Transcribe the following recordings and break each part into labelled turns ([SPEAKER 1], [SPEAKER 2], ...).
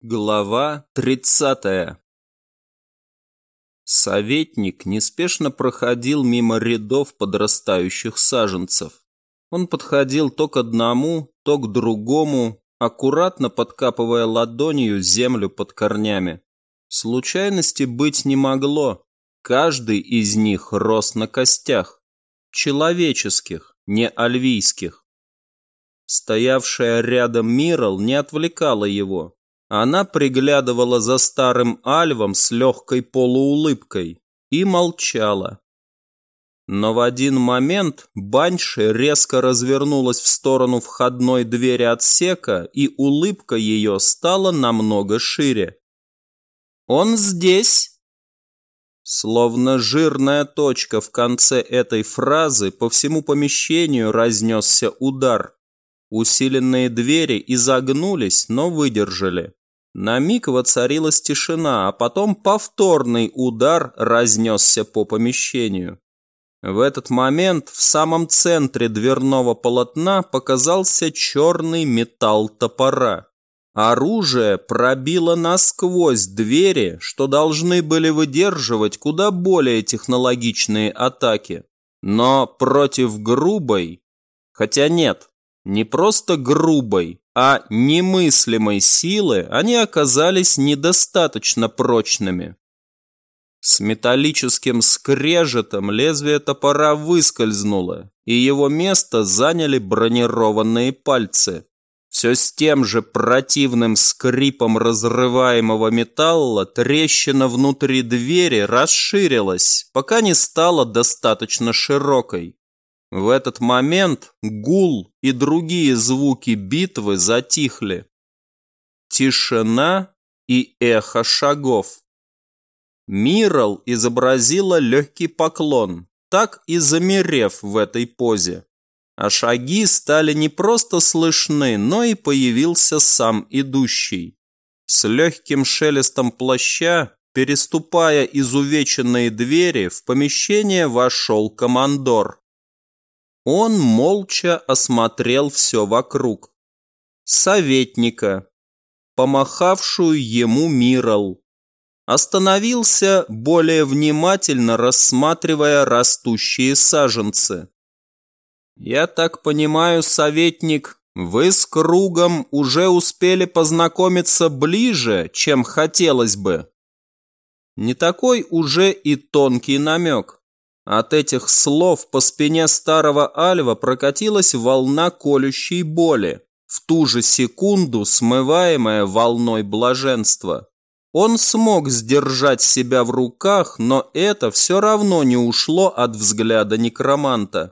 [SPEAKER 1] Глава 30. Советник неспешно проходил мимо рядов подрастающих саженцев. Он подходил то к одному, то к другому, аккуратно подкапывая ладонью землю под корнями. Случайности быть не могло. Каждый из них рос на костях. Человеческих, не альвийских. Стоявшая рядом Мирал не отвлекала его. Она приглядывала за старым альвом с легкой полуулыбкой и молчала. Но в один момент Банши резко развернулась в сторону входной двери отсека, и улыбка ее стала намного шире. «Он здесь!» Словно жирная точка в конце этой фразы по всему помещению разнесся удар. Усиленные двери изогнулись, но выдержали. На миг воцарилась тишина, а потом повторный удар разнесся по помещению. В этот момент в самом центре дверного полотна показался черный металл топора. Оружие пробило насквозь двери, что должны были выдерживать куда более технологичные атаки. Но против грубой, хотя нет, не просто грубой, а немыслимой силы они оказались недостаточно прочными. С металлическим скрежетом лезвие топора выскользнуло, и его место заняли бронированные пальцы. Все с тем же противным скрипом разрываемого металла трещина внутри двери расширилась, пока не стала достаточно широкой. В этот момент гул и другие звуки битвы затихли. Тишина и эхо шагов. Мирал изобразила легкий поклон, так и замерев в этой позе. А шаги стали не просто слышны, но и появился сам идущий. С легким шелестом плаща, переступая изувеченные двери, в помещение вошел командор. Он молча осмотрел все вокруг. Советника, помахавшую ему Мирал. Остановился, более внимательно рассматривая растущие саженцы. «Я так понимаю, советник, вы с Кругом уже успели познакомиться ближе, чем хотелось бы». Не такой уже и тонкий намек. От этих слов по спине старого альва прокатилась волна колющей боли, в ту же секунду смываемая волной блаженства. Он смог сдержать себя в руках, но это все равно не ушло от взгляда некроманта.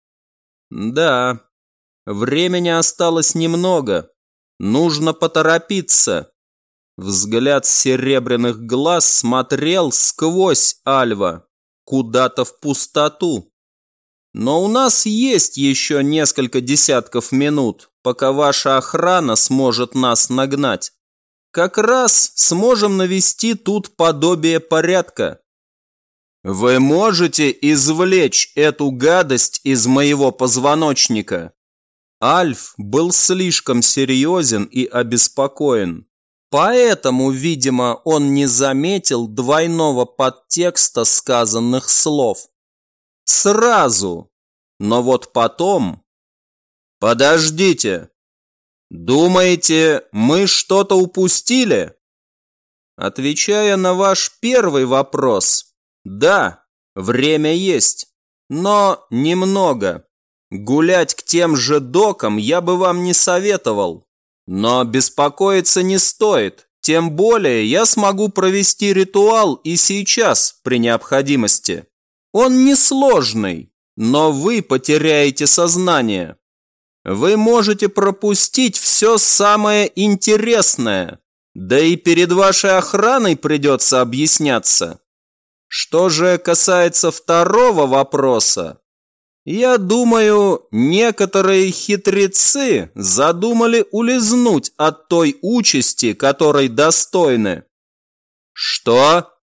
[SPEAKER 1] Да, времени осталось немного. Нужно поторопиться. Взгляд серебряных глаз смотрел сквозь альва, куда-то в пустоту. Но у нас есть еще несколько десятков минут, пока ваша охрана сможет нас нагнать. Как раз сможем навести тут подобие порядка. Вы можете извлечь эту гадость из моего позвоночника? Альф был слишком серьезен и обеспокоен. Поэтому, видимо, он не заметил двойного подтекста сказанных слов. Сразу. Но вот потом... Подождите. Думаете, мы что-то упустили? Отвечая на ваш первый вопрос, да, время есть, но немного. Гулять к тем же докам я бы вам не советовал. Но беспокоиться не стоит, тем более я смогу провести ритуал и сейчас, при необходимости. Он несложный, но вы потеряете сознание. Вы можете пропустить все самое интересное, да и перед вашей охраной придется объясняться. Что же касается второго вопроса, я думаю, некоторые хитрецы задумали улизнуть от той участи, которой достойны. Что?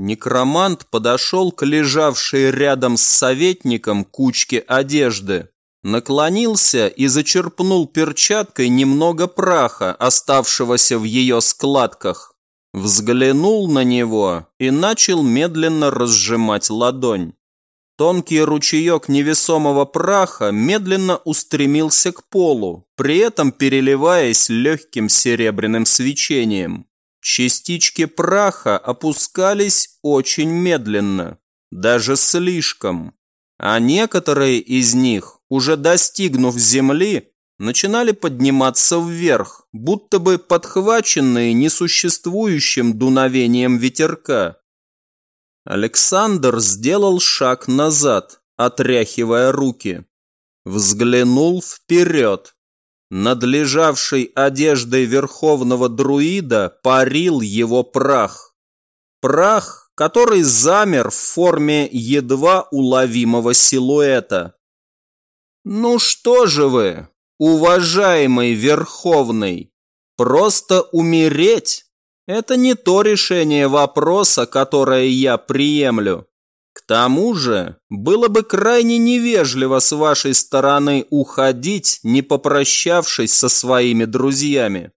[SPEAKER 1] Некромант подошел к лежавшей рядом с советником кучке одежды. наклонился и зачерпнул перчаткой немного праха, оставшегося в ее складках, взглянул на него и начал медленно разжимать ладонь. Тонкий ручеек невесомого праха медленно устремился к полу, при этом переливаясь легким серебряным свечением. Частички праха опускались очень медленно, даже слишком, а некоторые из них, уже достигнув земли, начинали подниматься вверх, будто бы подхваченные несуществующим дуновением ветерка. Александр сделал шаг назад, отряхивая руки. Взглянул вперед. Над лежавшей одеждой верховного друида парил его прах. Прах, который замер в форме едва уловимого силуэта. «Ну что же вы, уважаемый Верховный, просто умереть? Это не то решение вопроса, которое я приемлю. К тому же, было бы крайне невежливо с вашей стороны уходить, не попрощавшись со своими друзьями».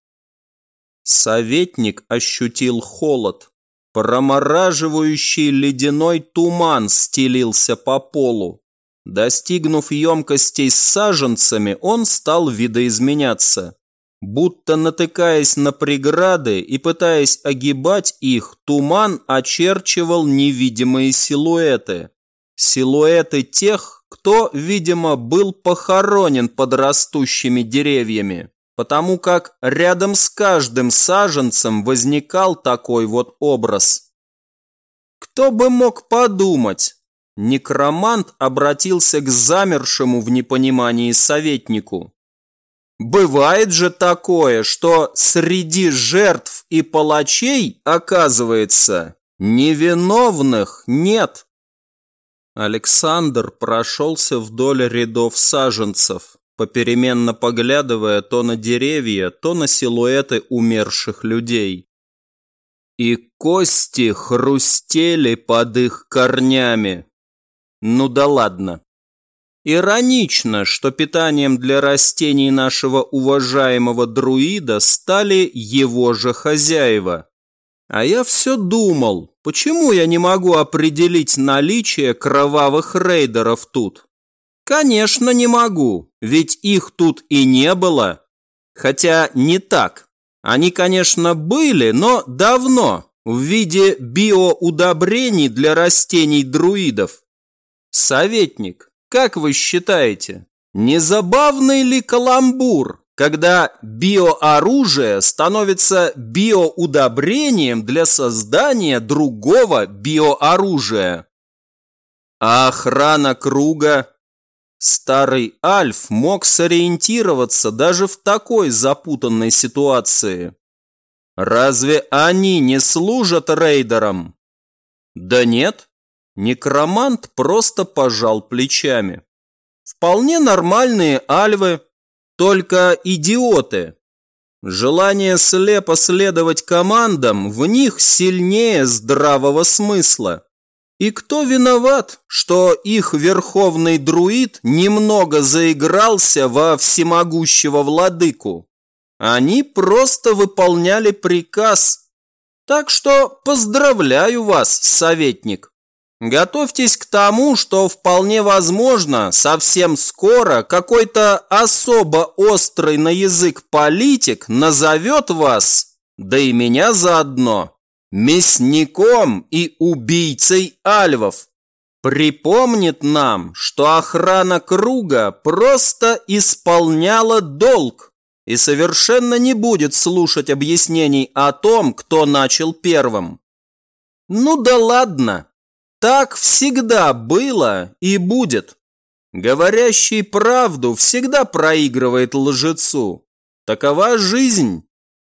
[SPEAKER 1] Советник ощутил холод. Промораживающий ледяной туман стелился по полу. Достигнув емкостей с саженцами, он стал видоизменяться. Будто натыкаясь на преграды и пытаясь огибать их, туман очерчивал невидимые силуэты. Силуэты тех, кто, видимо, был похоронен под растущими деревьями, потому как рядом с каждым саженцем возникал такой вот образ. Кто бы мог подумать? Некромант обратился к замершему в непонимании советнику. Бывает же такое, что среди жертв и палачей, оказывается, невиновных нет. Александр прошелся вдоль рядов саженцев, попеременно поглядывая то на деревья, то на силуэты умерших людей. И кости хрустели под их корнями. Ну да ладно. Иронично, что питанием для растений нашего уважаемого друида стали его же хозяева. А я все думал, почему я не могу определить наличие кровавых рейдеров тут? Конечно, не могу, ведь их тут и не было. Хотя не так. Они, конечно, были, но давно, в виде биоудобрений для растений друидов. Советник, как вы считаете, не забавный ли каламбур, когда биооружие становится биоудобрением для создания другого биооружия? А охрана круга? Старый Альф мог сориентироваться даже в такой запутанной ситуации. Разве они не служат рейдерам? Да нет. Некромант просто пожал плечами. Вполне нормальные альвы, только идиоты. Желание слепо следовать командам в них сильнее здравого смысла. И кто виноват, что их верховный друид немного заигрался во всемогущего владыку? Они просто выполняли приказ. Так что поздравляю вас, советник. Готовьтесь к тому, что вполне возможно, совсем скоро какой-то особо острый на язык политик назовет вас, да и меня заодно, мясником и убийцей альвов. Припомнит нам, что охрана круга просто исполняла долг и совершенно не будет слушать объяснений о том, кто начал первым. Ну да ладно. Так всегда было и будет. Говорящий правду всегда проигрывает лжецу. Такова жизнь.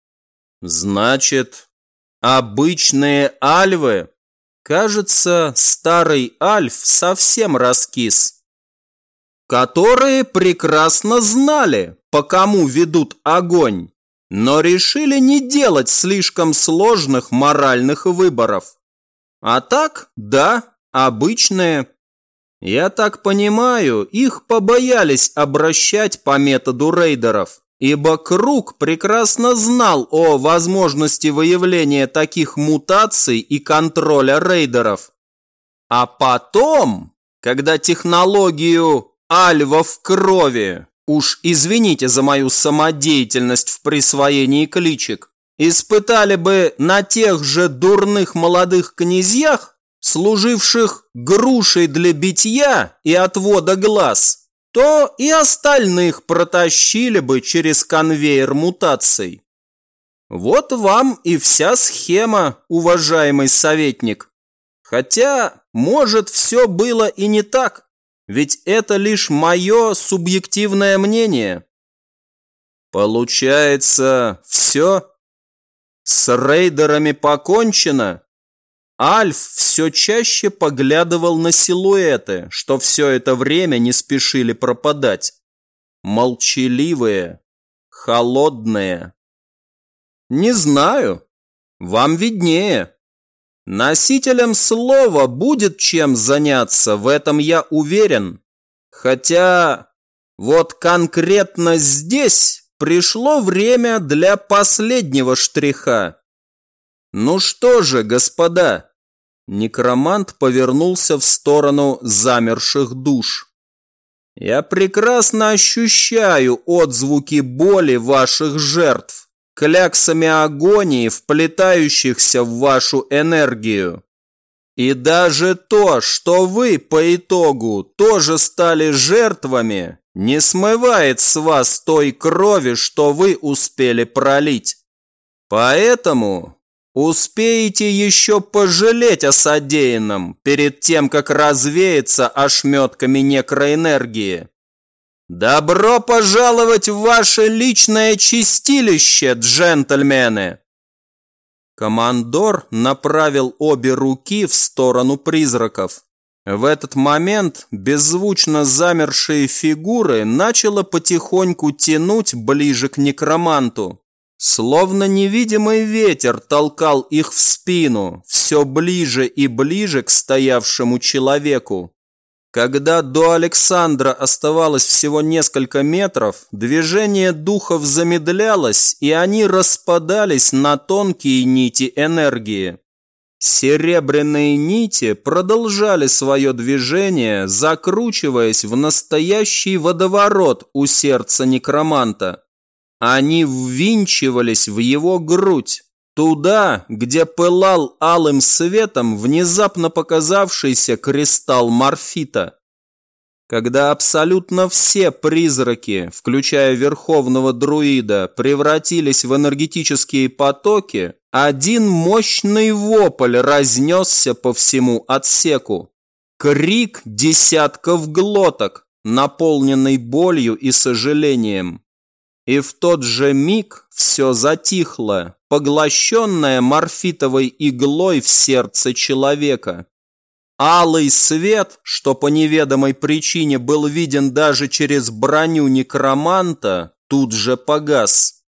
[SPEAKER 1] Значит, обычные альвы? Кажется, старый Альф совсем раскис. Которые прекрасно знали, по кому ведут огонь, но решили не делать слишком сложных моральных выборов. А так, да, обычные. Я так понимаю, их побоялись обращать по методу рейдеров, ибо Круг прекрасно знал о возможности выявления таких мутаций и контроля рейдеров. А потом, когда технологию «Альва в крови», уж извините за мою самодеятельность в присвоении кличек, испытали бы на тех же дурных молодых князьях, служивших грушей для битья и отвода глаз, то и остальных протащили бы через конвейер мутаций. Вот вам и вся схема, уважаемый советник. Хотя, может, все было и не так, ведь это лишь мое субъективное мнение. Получается, все? С рейдерами покончено? Альф все чаще поглядывал на силуэты, что все это время не спешили пропадать. Молчаливые, холодные. Не знаю, вам виднее. Носителям слова будет чем заняться, в этом я уверен. Хотя вот конкретно здесь пришло время для последнего штриха. Ну что же, господа? Некромант повернулся в сторону замерших душ. Я прекрасно ощущаю отзвуки боли ваших жертв, кляксами агонии, вплетающихся в вашу энергию. И даже то, что вы по итогу тоже стали жертвами, не смывает с вас той крови, что вы успели пролить. Поэтому успеете еще пожалеть о содеянном перед тем, как развеяться ошметками некроэнергии. Добро пожаловать в ваше личное чистилище, джентльмены! Командор направил обе руки в сторону призраков. В этот момент беззвучно замершие фигуры начало потихоньку тянуть ближе к некроманту. Словно невидимый ветер толкал их в спину, все ближе и ближе к стоявшему человеку. Когда до Александра оставалось всего несколько метров, движение духов замедлялось, и они распадались на тонкие нити энергии. Серебряные нити продолжали свое движение, закручиваясь в настоящий водоворот у сердца некроманта. Они ввинчивались в его грудь, туда, где пылал алым светом внезапно показавшийся кристалл морфита. Когда абсолютно все призраки, включая верховного друида, превратились в энергетические потоки, один мощный вопль разнесся по всему отсеку. Крик десятков глоток, наполненный болью и сожалением. И в тот же миг все затихло, поглощенное морфитовой иглой в сердце человека. Алый свет, что по неведомой причине был виден даже через броню некроманта, тут же погас.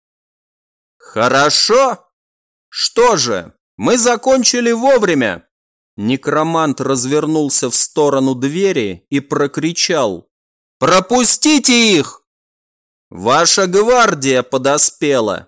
[SPEAKER 1] «Хорошо? Что же, мы закончили вовремя!» Некромант развернулся в сторону двери и прокричал: «Пропустите их! Ваша гвардия подоспела!»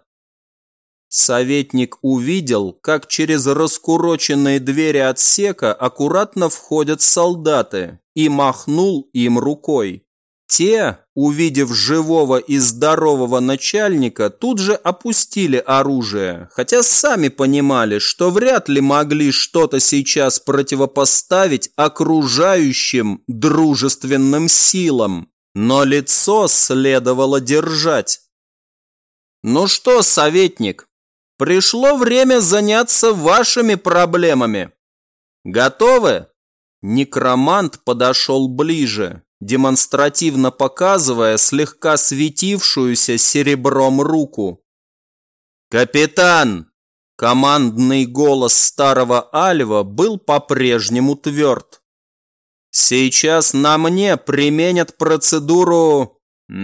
[SPEAKER 1] Советник увидел, как через раскуроченные двери отсека аккуратно входят солдаты, и махнул им рукой. Те, увидев живого и здорового начальника, тут же опустили оружие, хотя сами понимали, что вряд ли могли что-то сейчас противопоставить окружающим дружественным силам. Но лицо следовало держать. «Ну что, советник, пришло время заняться вашими проблемами. Готовы?» Некромант подошел ближе, демонстративно показывая слегка светившуюся серебром руку. «Капитан!» Командный голос старого Альва был по-прежнему тверд. «Сейчас на мне применят процедуру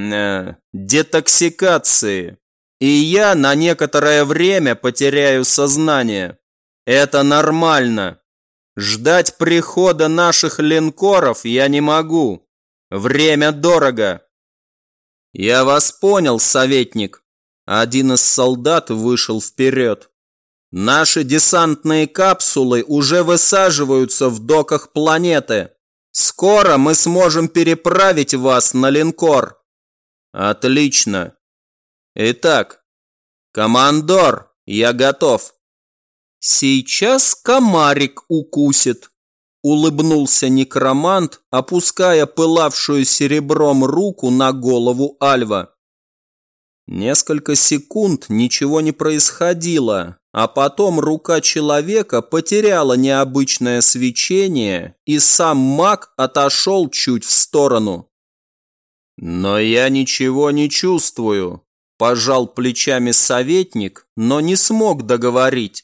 [SPEAKER 1] детоксикации, и я на некоторое время потеряю сознание. Это нормально. Ждать прихода наших линкоров я не могу. Время дорого. Я вас понял, советник. Один из солдат вышел вперед. Наши десантные капсулы уже высаживаются в доках планеты. Скоро мы сможем переправить вас на линкор. Отлично. Итак, командор, я готов. Сейчас комарик укусит. Улыбнулся некромант, опуская пылавшую серебром руку на голову Альва. Несколько секунд ничего не происходило, а потом рука человека потеряла необычное свечение, и сам маг отошел чуть в сторону. «Но я ничего не чувствую», – пожал плечами советник, но не смог договорить.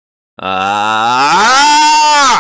[SPEAKER 1] А-а-а!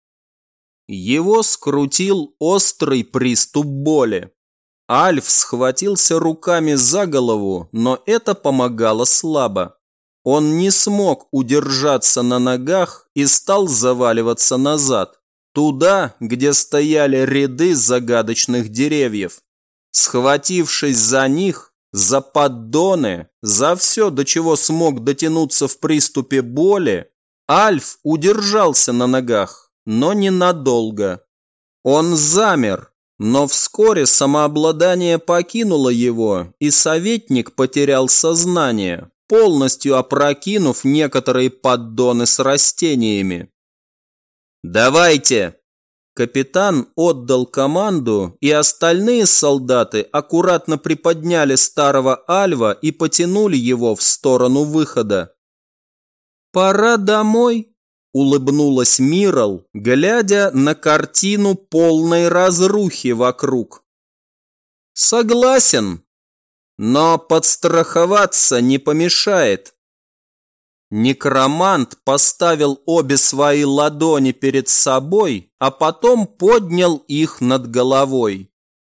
[SPEAKER 1] Его скрутил острый приступ боли. Альф схватился руками за голову, но это помогало слабо. Он не смог удержаться на ногах и стал заваливаться назад, туда, где стояли ряды загадочных деревьев. Схватившись за них, за поддоны, за все, до чего смог дотянуться в приступе боли, Альф удержался на ногах, но ненадолго. Он замер, но вскоре самообладание покинуло его, и советник потерял сознание, полностью опрокинув некоторые поддоны с растениями. «Давайте!» Капитан отдал команду, и остальные солдаты аккуратно приподняли старого Альва и потянули его в сторону выхода. «Пора домой», – улыбнулась Мирал, глядя на картину полной разрухи вокруг. «Согласен, но подстраховаться не помешает». Некромант поставил обе свои ладони перед собой, а потом поднял их над головой.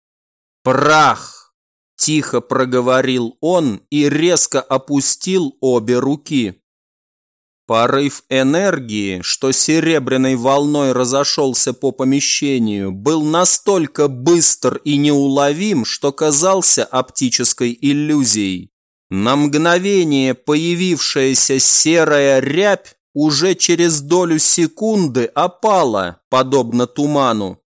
[SPEAKER 1] «Прах!» – тихо проговорил он и резко опустил обе руки. Порыв энергии, что серебряной волной разошелся по помещению, был настолько быстр и неуловим, что казался оптической иллюзией. На мгновение появившаяся серая рябь уже через долю секунды опала, подобно туману.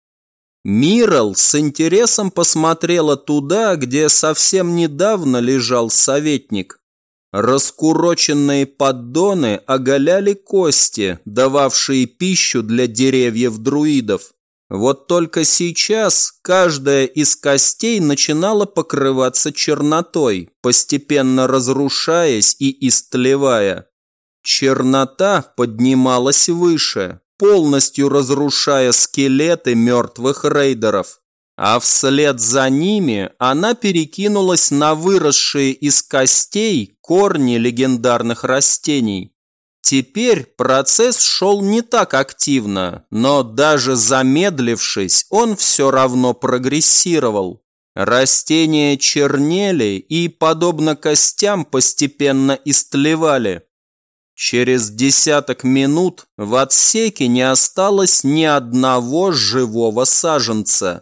[SPEAKER 1] Мирал с интересом посмотрела туда, где совсем недавно лежал советник. Раскуроченные поддоны оголяли кости, дававшие пищу для деревьев друидов. Вот только сейчас каждая из костей начинала покрываться чернотой, постепенно разрушаясь и истлевая. Чернота поднималась выше, полностью разрушая скелеты мертвых рейдеров. А вслед за ними она перекинулась на выросшие из костей корни легендарных растений. Теперь процесс шел не так активно, но даже замедлившись, он все равно прогрессировал. Растения чернели и, подобно костям, постепенно истлевали. Через десяток минут в отсеке не осталось ни одного живого саженца.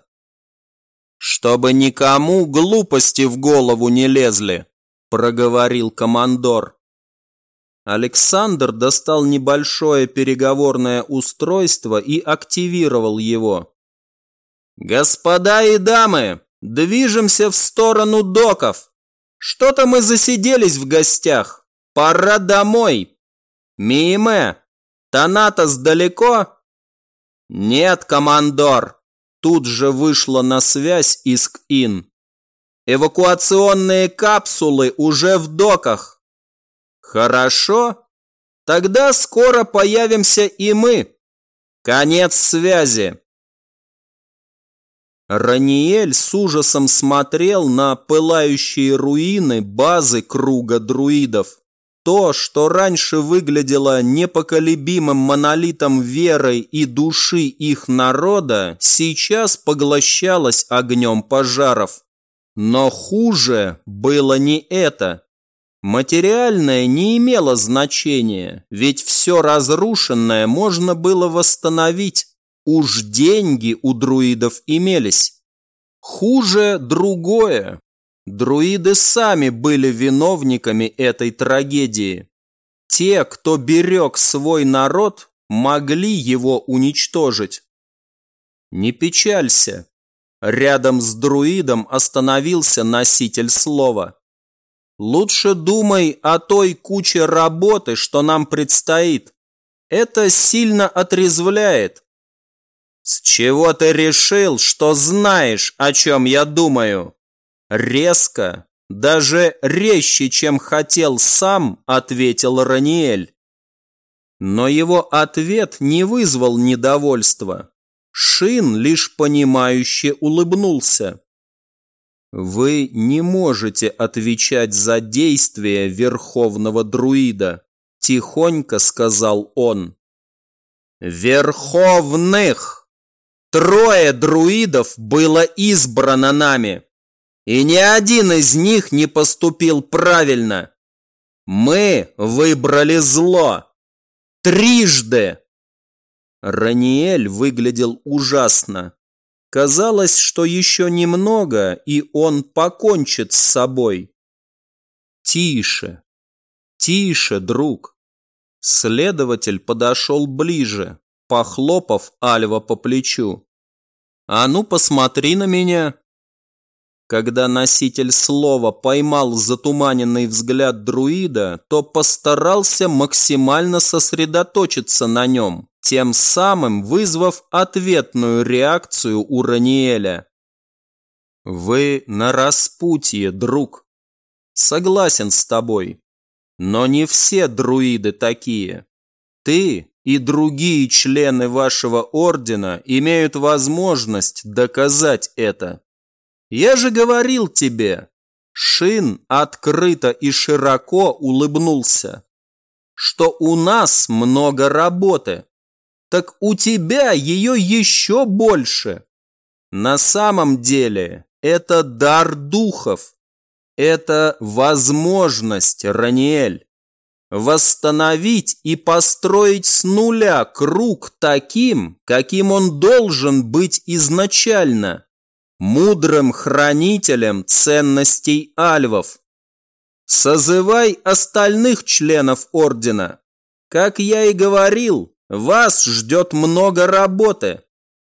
[SPEAKER 1] «Чтобы никому глупости в голову не лезли», – проговорил командор. Александр достал небольшое переговорное устройство и активировал его. «Господа и дамы, движемся в сторону доков. Что-то мы засиделись в гостях. Пора домой. Миме, Танатос далеко?» «Нет, командор». Тут же вышла на связь Иск-Ин. «Эвакуационные капсулы уже в доках». «Хорошо. Тогда скоро появимся и мы. Конец связи». Раниэль с ужасом смотрел на пылающие руины базы круга друидов. То, что раньше выглядело непоколебимым монолитом веры и души их народа, сейчас поглощалось огнем пожаров. Но хуже было не это. Материальное не имело значения, ведь все разрушенное можно было восстановить. Уж деньги у друидов имелись. Хуже другое. Друиды сами были виновниками этой трагедии. Те, кто берег свой народ, могли его уничтожить. Не печалься. Рядом с друидом остановился носитель слова. Лучше думай о той куче работы, что нам предстоит. Это сильно отрезвляет. С чего ты решил, что знаешь, о чем я думаю? Резко, даже резче, чем хотел сам, ответил Раниэль. Но его ответ не вызвал недовольства. Шин лишь понимающе улыбнулся. Вы не можете отвечать за действия верховного друида, тихонько сказал он. Верховных! 3 друидов было избрано нами, и ни один из них не поступил правильно. Мы выбрали зло. 3. Раниэль выглядел ужасно. Казалось, что еще немного, и он покончит с собой. Тише, тише, друг. Следователь подошел ближе, похлопав Альва по плечу. А ну посмотри на меня. Когда носитель слова поймал затуманенный взгляд друида, то постарался максимально сосредоточиться на нем, тем самым вызвав ответную реакцию у Раниэля. «Вы на распутье, друг. Согласен с тобой. Но не все друиды такие. Ты и другие члены вашего ордена имеют возможность доказать это. Я же говорил тебе». Шин открыто и широко улыбнулся. «Что у нас много работы. Так у тебя ее еще больше. На самом деле это дар духов. Это возможность, Раниэль. Восстановить и построить с нуля круг таким, каким он должен быть изначально. Мудрым хранителем ценностей альвов. Созывай остальных членов ордена. Как я и говорил, вас ждет много работы».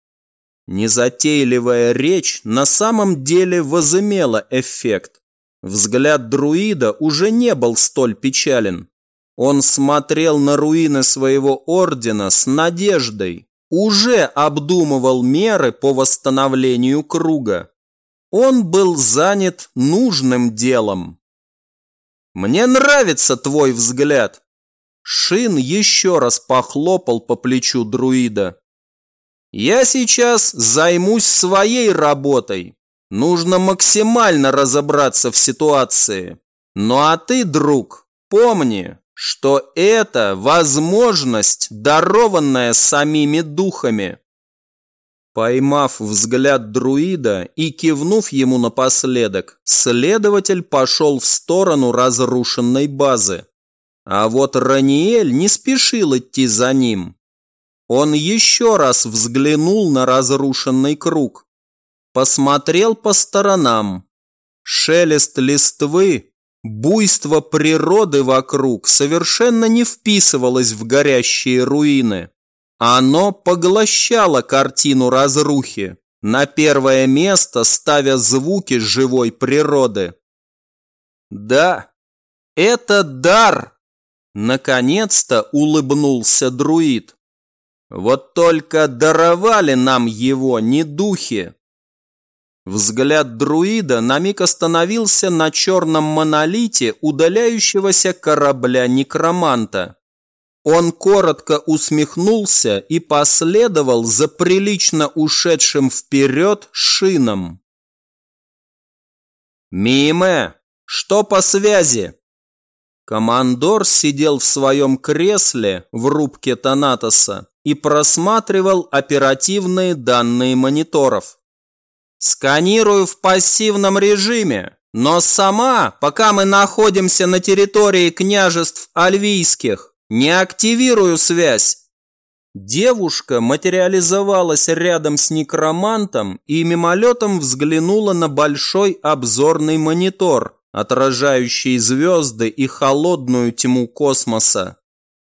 [SPEAKER 1] Незатейливая речь на самом деле возымела эффект. Взгляд друида уже не был столь печален. Он смотрел на руины своего ордена с надеждой, уже обдумывал меры по восстановлению круга. Он был занят нужным делом. «Мне нравится твой взгляд». Шин еще раз похлопал по плечу друида. «Я сейчас займусь своей работой. Нужно максимально разобраться в ситуации. Ну а ты, друг, помни, что это возможность, дарованная самими духами». Поймав взгляд друида и кивнув ему напоследок, следователь пошел в сторону разрушенной базы. А вот Раниэль не спешил идти за ним. Он еще раз взглянул на разрушенный круг. Посмотрел по сторонам. Шелест листвы, буйство природы вокруг совершенно не вписывалось в горящие руины. Оно поглощало картину разрухи, на первое место ставя звуки живой природы. «Да, это дар!» Наконец-то улыбнулся друид. «Вот только даровали нам его не духи». Взгляд друида на миг остановился на черном монолите удаляющегося корабля некроманта. Он коротко усмехнулся и последовал за прилично ушедшим вперед Шином. «Миме, что по связи?» Командор сидел в своем кресле в рубке Танатоса и просматривал оперативные данные мониторов. «Сканирую в пассивном режиме. Но сама, пока мы находимся на территории княжеств Альвийских, не активирую связь. Девушка материализовалась рядом с некромантом и мимолетом взглянула на большой обзорный монитор, отражающий звезды и холодную тьму космоса.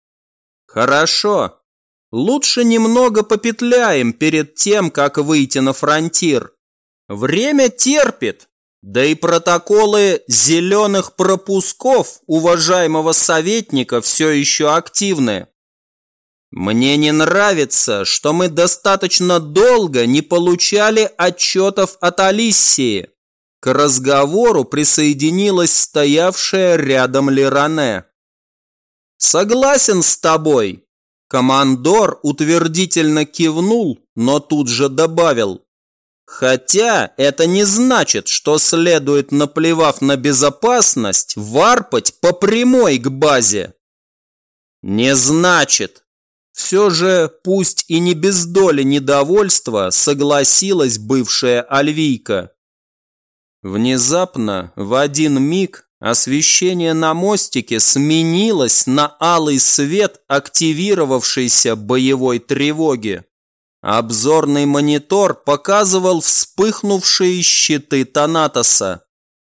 [SPEAKER 1] Хорошо. Лучше немного попетляем перед тем, как выйти на фронтир. Время терпит. Да и протоколы зеленых пропусков уважаемого советника все еще активны. Мне не нравится, что мы достаточно долго не получали отчетов от Алиссии. К разговору присоединилась стоявшая рядом Лиране. Согласен с тобой. Командор утвердительно кивнул, но тут же добавил. Хотя это не значит, что следует, наплевав на безопасность, варпать по прямой к базе. Не значит. Все же, пусть и не без доли недовольства, согласилась бывшая Альвийка. Внезапно, в один миг, освещение на мостике сменилось на алый свет активировавшейся боевой тревоги. Обзорный монитор показывал вспыхнувшие щиты Танатоса.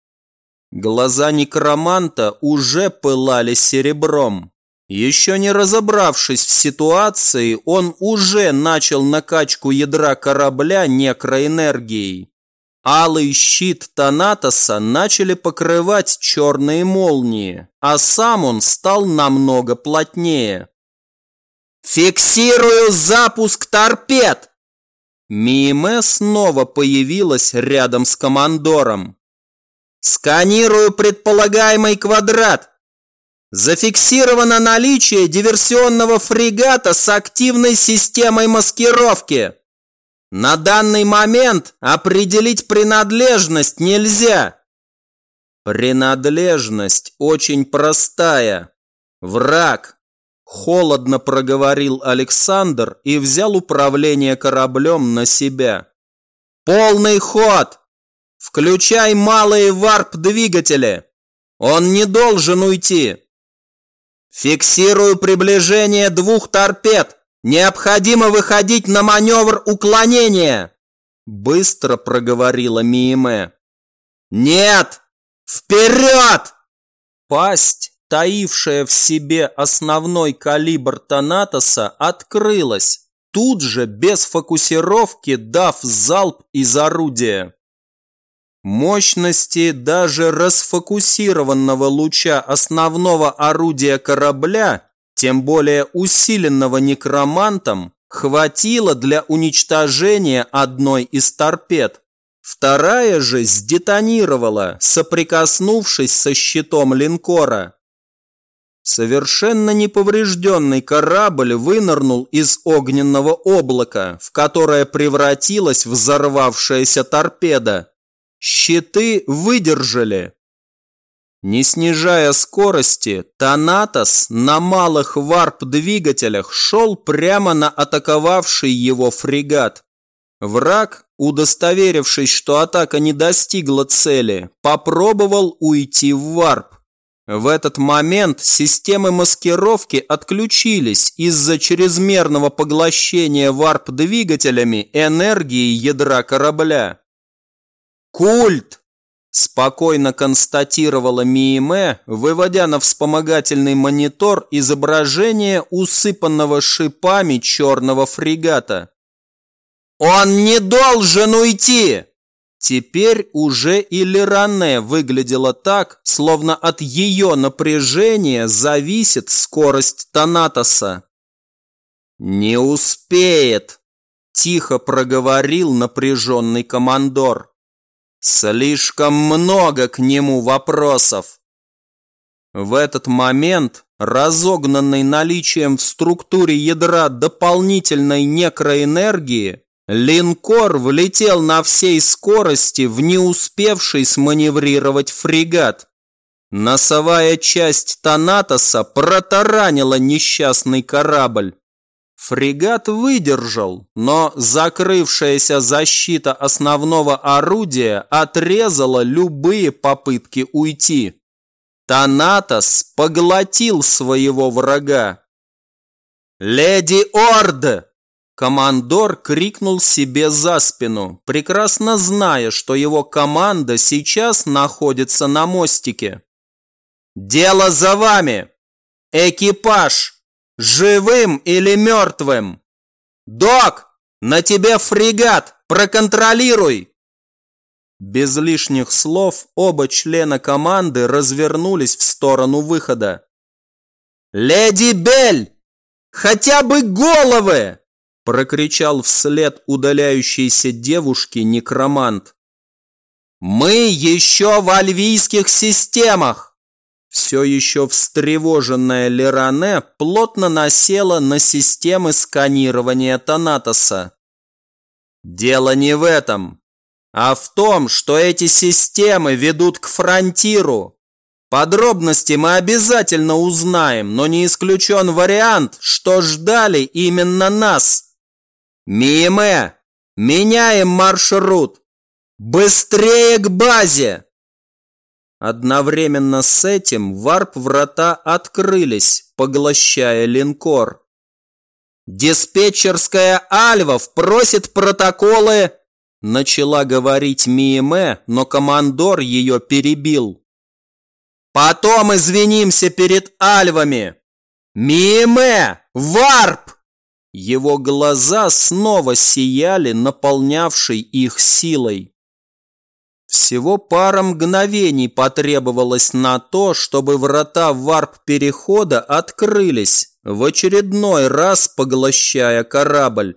[SPEAKER 1] Глаза некроманта уже пылали серебром. Еще не разобравшись в ситуации, он уже начал накачку ядра корабля некроэнергией. Алый щит Танатоса начали покрывать черные молнии, а сам он стал намного плотнее. «Фиксирую запуск торпед!» Мииме снова появилась рядом с командором. «Сканирую предполагаемый квадрат. Зафиксировано наличие диверсионного фрегата с активной системой маскировки. На данный момент определить принадлежность нельзя». Принадлежность очень простая. Враг. Холодно проговорил Александр и взял управление кораблем на себя. «Полный ход! Включай малые варп-двигатели! Он не должен уйти! Фиксирую приближение 2 торпед! Необходимо выходить на маневр уклонения!» Быстро проговорила Мииме. «Нет! Вперед!» Пасть, таившая в себе основной калибр Танатоса, открылась, тут же без фокусировки дав залп из орудия. Мощности даже расфокусированного луча основного орудия корабля, тем более усиленного некромантом, хватило для уничтожения одной из торпед. Вторая же сдетонировала, соприкоснувшись со щитом линкора. Совершенно неповрежденный корабль вынырнул из огненного облака, в которое превратилась взорвавшаяся торпеда. Щиты выдержали. Не снижая скорости, Танатос на малых варп-двигателях шел прямо на атаковавший его фрегат. Враг, удостоверившись, что атака не достигла цели, попробовал уйти в варп. В этот момент системы маскировки отключились из-за чрезмерного поглощения варп-двигателями энергии ядра корабля. «Культ!» – спокойно констатировала Мииме, выводя на вспомогательный монитор изображение усыпанного шипами черного фрегата. «Он не должен уйти!» Теперь уже и Лиране выглядела так, словно от ее напряжения зависит скорость Танатоса. «Не успеет!» – тихо проговорил напряженный командор. «Слишком много к нему вопросов». В этот момент, разогнанный наличием в структуре ядра дополнительной некроэнергии, линкор влетел на всей скорости в не успевший сманеврировать фрегат. Носовая часть Танатоса протаранила несчастный корабль. Фрегат выдержал, но закрывшаяся защита основного орудия отрезала любые попытки уйти. Танатос поглотил своего врага. «Леди Орд!» Командор крикнул себе за спину, прекрасно зная, что его команда сейчас находится на мостике. «Дело за вами! Экипаж! Живым или мертвым? Док, на тебе фрегат! Проконтролируй!» Без лишних слов оба члена команды развернулись в сторону выхода. «Леди Бель! Хотя бы головы!» Прокричал вслед удаляющейся девушке некромант. «Мы еще в альвийских системах!» Все еще встревоженная Леране плотно насела на системы сканирования Танатоса. «Дело не в этом, а в том, что эти системы ведут к фронтиру. Подробности мы обязательно узнаем, но не исключен вариант, что ждали именно нас. Миме, меняем маршрут! Быстрее к базе!» Одновременно с этим варп-врата открылись, поглощая линкор. «Диспетчерская Альвов просит протоколы!» Начала говорить Миме, но командор ее перебил. «Потом извинимся перед Альвами! Миме, варп!» Его глаза снова сияли, наполнявшей их силой. Всего пара мгновений потребовалось на то, чтобы врата варп-перехода открылись, в очередной раз поглощая корабль.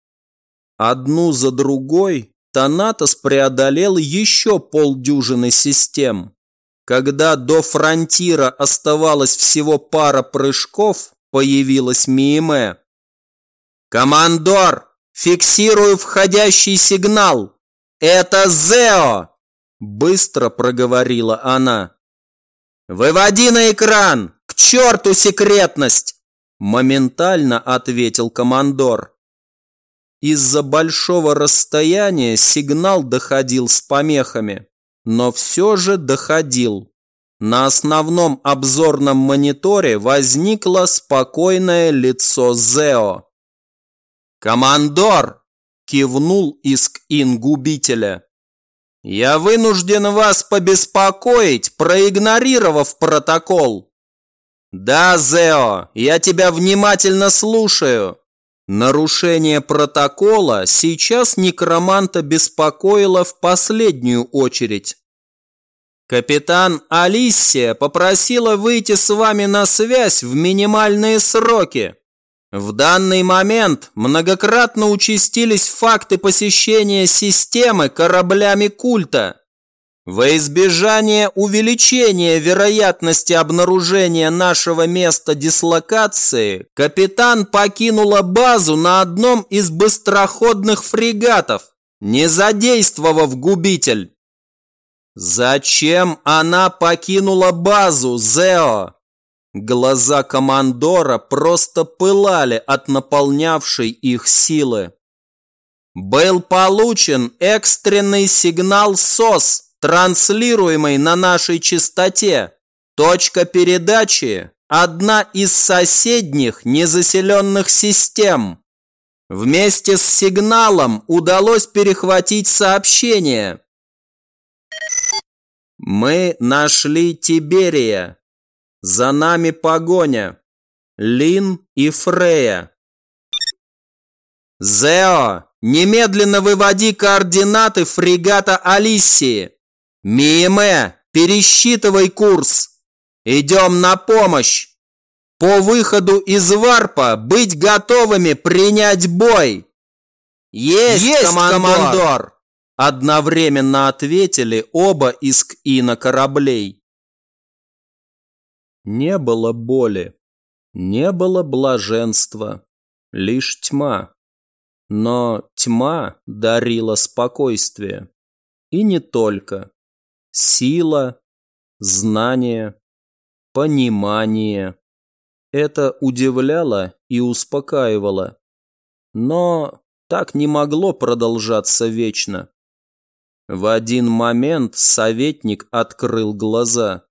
[SPEAKER 1] Одну за другой Танатос преодолел еще полдюжины систем. Когда до фронтира оставалось всего пара прыжков, появилась Миме. «Командор, фиксирую входящий сигнал! Это Зео!» Быстро проговорила она. «Выводи на экран! К черту секретность!» Моментально ответил командор. Из-за большого расстояния сигнал доходил с помехами, но все же доходил. На основном обзорном мониторе возникло спокойное лицо Зео. «Командор!» – кивнул Иск-Ин губителя. «Я вынужден вас побеспокоить, проигнорировав протокол». «Да, Зео, я тебя внимательно слушаю». Нарушение протокола сейчас некроманта беспокоило в последнюю очередь. «Капитан Алиссия попросила выйти с вами на связь в минимальные сроки. В данный момент многократно участились факты посещения системы кораблями культа. Во избежание увеличения вероятности обнаружения нашего места дислокации, капитан покинула базу на одном из быстроходных фрегатов, не задействовав губитель. Зачем она покинула базу, Зео? Глаза командора просто пылали от наполнявшей их силы. Был получен экстренный сигнал СОС, транслируемый на нашей частоте. Точка передачи – одна из соседних незаселенных систем. Вместе с сигналом удалось перехватить сообщение. Мы нашли Тиберия. За нами погоня. Лин и Фрея. Зео, немедленно выводи координаты фрегата Алиссии. Миме, пересчитывай курс. Идем на помощь. По выходу из варпа быть готовыми принять бой. Есть, командор! Одновременно ответили оба Иск-Ина кораблей. Не было боли, не было блаженства, лишь тьма. Но тьма дарила спокойствие. И не только. Сила, знание, понимание. Это удивляло и успокаивало. Но так не могло продолжаться вечно. В один момент советник открыл глаза.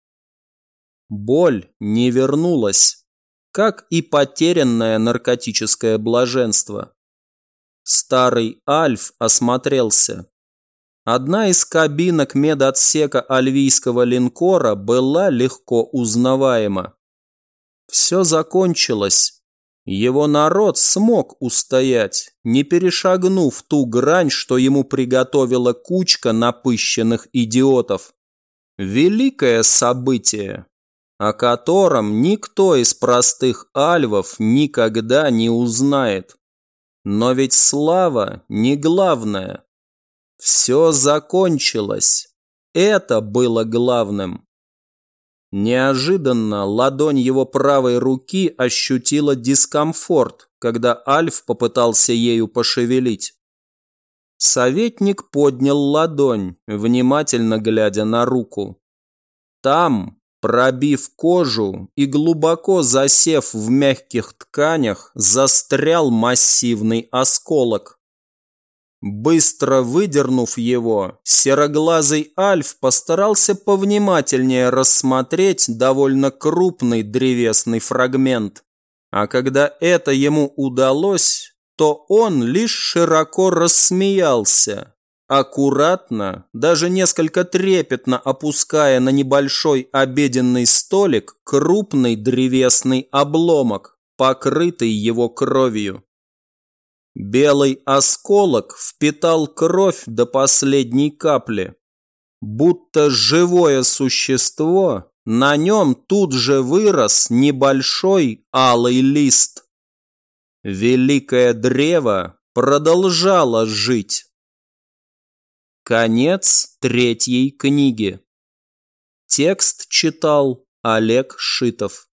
[SPEAKER 1] Боль не вернулась, как и потерянное наркотическое блаженство. Старый Альф осмотрелся. Одна из кабинок медотсека альвийского линкора была легко узнаваема. Все закончилось. Его народ смог устоять, не перешагнув ту грань, что ему приготовила кучка напыщенных идиотов. Великое событие, о котором никто из простых альвов никогда не узнает. Но ведь слава не главное. Все закончилось. Это было главным. Неожиданно ладонь его правой руки ощутила дискомфорт, когда Альф попытался ею пошевелить. Советник поднял ладонь, внимательно глядя на руку. Там, пробив кожу и глубоко засев в мягких тканях, застрял массивный осколок. Быстро выдернув его, сероглазый Альф постарался повнимательнее рассмотреть довольно крупный древесный фрагмент. А когда это ему удалось, то он лишь широко рассмеялся, аккуратно, даже несколько трепетно опуская на небольшой обеденный столик крупный древесный обломок, покрытый его кровью. Белый осколок впитал кровь до последней капли. Будто живое существо, на нем тут же вырос небольшой алый лист. Великое древо продолжало жить. Конец 3 книги. Текст читал Олег Шитов.